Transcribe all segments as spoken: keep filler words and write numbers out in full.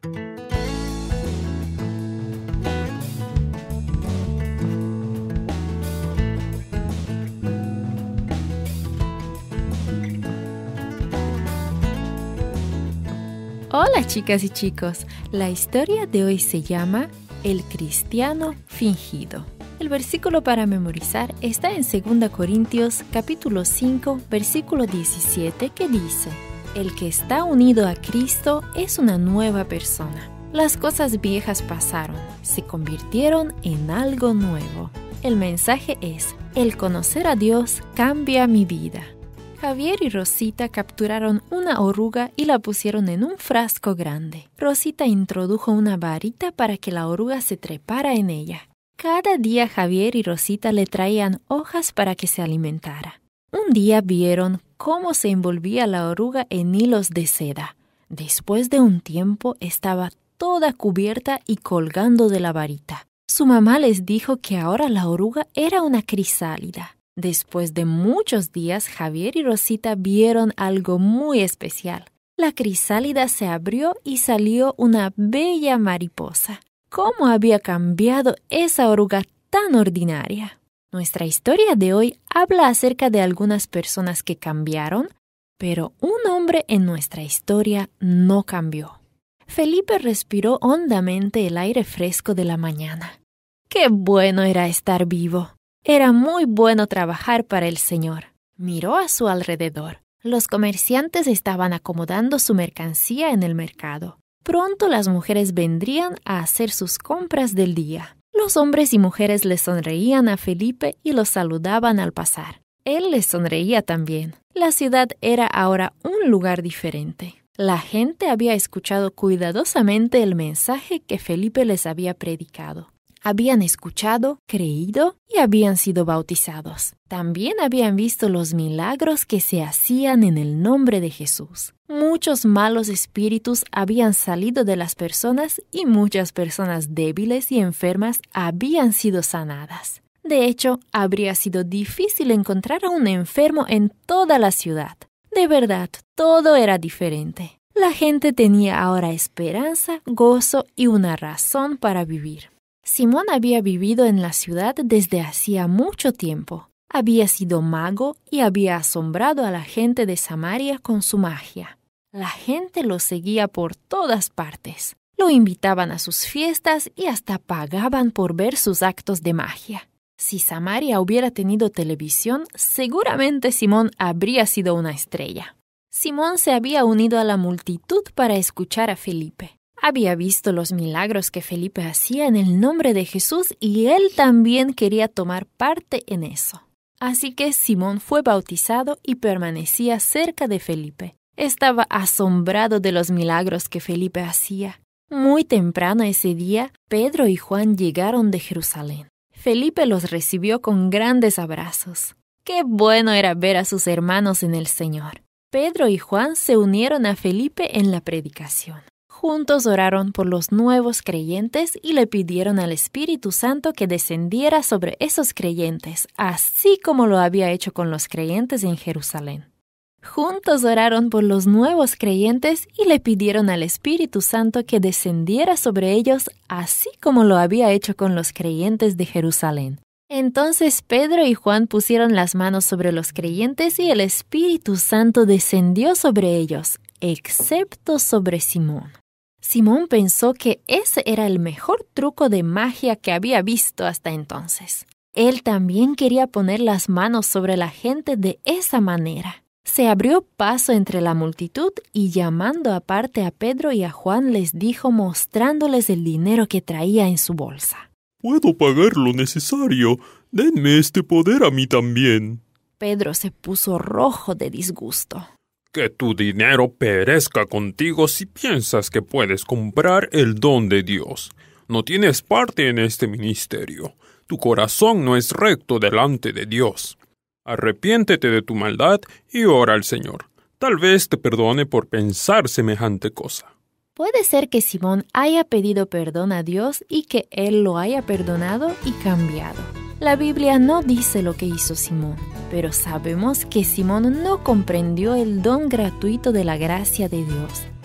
Hola chicas y chicos, la historia de hoy se llama El cristiano fingido. El versículo para memorizar está en segunda Corintios capítulo cinco, versículo diecisiete, que dice: El que está unido a Cristo es una nueva persona. Las cosas viejas pasaron, se convirtieron en algo nuevo. El mensaje es: el conocer a Dios cambia mi vida. Javier y Rosita capturaron una oruga y la pusieron en un frasco grande. Rosita introdujo una varita para que la oruga se trepara en ella. Cada día Javier y Rosita le traían hojas para que se alimentara. Un día vieron cómo se envolvía la oruga en hilos de seda. Después de un tiempo estaba toda cubierta y colgando de la varita. Su mamá les dijo que ahora la oruga era una crisálida. Después de muchos días, Javier y Rosita vieron algo muy especial. La crisálida se abrió y salió una bella mariposa. ¿Cómo había cambiado esa oruga tan ordinaria? Nuestra historia de hoy habla acerca de algunas personas que cambiaron, pero un hombre en nuestra historia no cambió. Felipe respiró hondamente el aire fresco de la mañana. ¡Qué bueno era estar vivo! Era muy bueno trabajar para el Señor. Miró a su alrededor. Los comerciantes estaban acomodando su mercancía en el mercado. Pronto las mujeres vendrían a hacer sus compras del día. Los hombres y mujeres le sonreían a Felipe y lo saludaban al pasar. Él les sonreía también. La ciudad era ahora un lugar diferente. La gente había escuchado cuidadosamente el mensaje que Felipe les había predicado. Habían escuchado, creído y habían sido bautizados. También habían visto los milagros que se hacían en el nombre de Jesús. Muchos malos espíritus habían salido de las personas y muchas personas débiles y enfermas habían sido sanadas. De hecho, habría sido difícil encontrar a un enfermo en toda la ciudad. De verdad, todo era diferente. La gente tenía ahora esperanza, gozo y una razón para vivir. Simón había vivido en la ciudad desde hacía mucho tiempo. Había sido mago y había asombrado a la gente de Samaria con su magia. La gente lo seguía por todas partes. Lo invitaban a sus fiestas y hasta pagaban por ver sus actos de magia. Si Samaria hubiera tenido televisión, seguramente Simón habría sido una estrella. Simón se había unido a la multitud para escuchar a Felipe. Había visto los milagros que Felipe hacía en el nombre de Jesús y él también quería tomar parte en eso. Así que Simón fue bautizado y permanecía cerca de Felipe. Estaba asombrado de los milagros que Felipe hacía. Muy temprano ese día, Pedro y Juan llegaron de Jerusalén. Felipe los recibió con grandes abrazos. ¡Qué bueno era ver a sus hermanos en el Señor! Pedro y Juan se unieron a Felipe en la predicación. Juntos oraron por los nuevos creyentes y le pidieron al Espíritu Santo que descendiera sobre esos creyentes, así como lo había hecho con los creyentes en Jerusalén. Juntos oraron por los nuevos creyentes y le pidieron al Espíritu Santo que descendiera sobre ellos, así como lo había hecho con los creyentes de Jerusalén. Entonces Pedro y Juan pusieron las manos sobre los creyentes y el Espíritu Santo descendió sobre ellos, excepto sobre Simón. Simón pensó que ese era el mejor truco de magia que había visto hasta entonces. Él también quería poner las manos sobre la gente de esa manera. Se abrió paso entre la multitud y llamando aparte a Pedro y a Juan les dijo mostrándoles el dinero que traía en su bolsa: «Puedo pagar lo necesario. Denme este poder a mí también». Pedro se puso rojo de disgusto. «Que tu dinero perezca contigo si piensas que puedes comprar el don de Dios. No tienes parte en este ministerio. Tu corazón no es recto delante de Dios. Arrepiéntete de tu maldad y ora al Señor. Tal vez te perdone por pensar semejante cosa». Puede ser que Simón haya pedido perdón a Dios y que Él lo haya perdonado y cambiado. La Biblia no dice lo que hizo Simón, pero sabemos que Simón no comprendió el don gratuito de la gracia de Dios.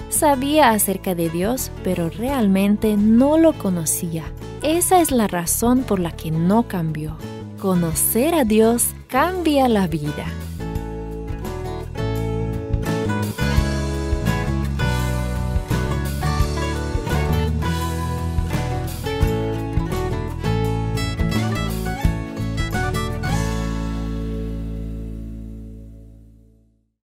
Sabía acerca de Dios, pero realmente no lo conocía. Esa es la razón por la que no cambió. Conocer a Dios cambia la vida.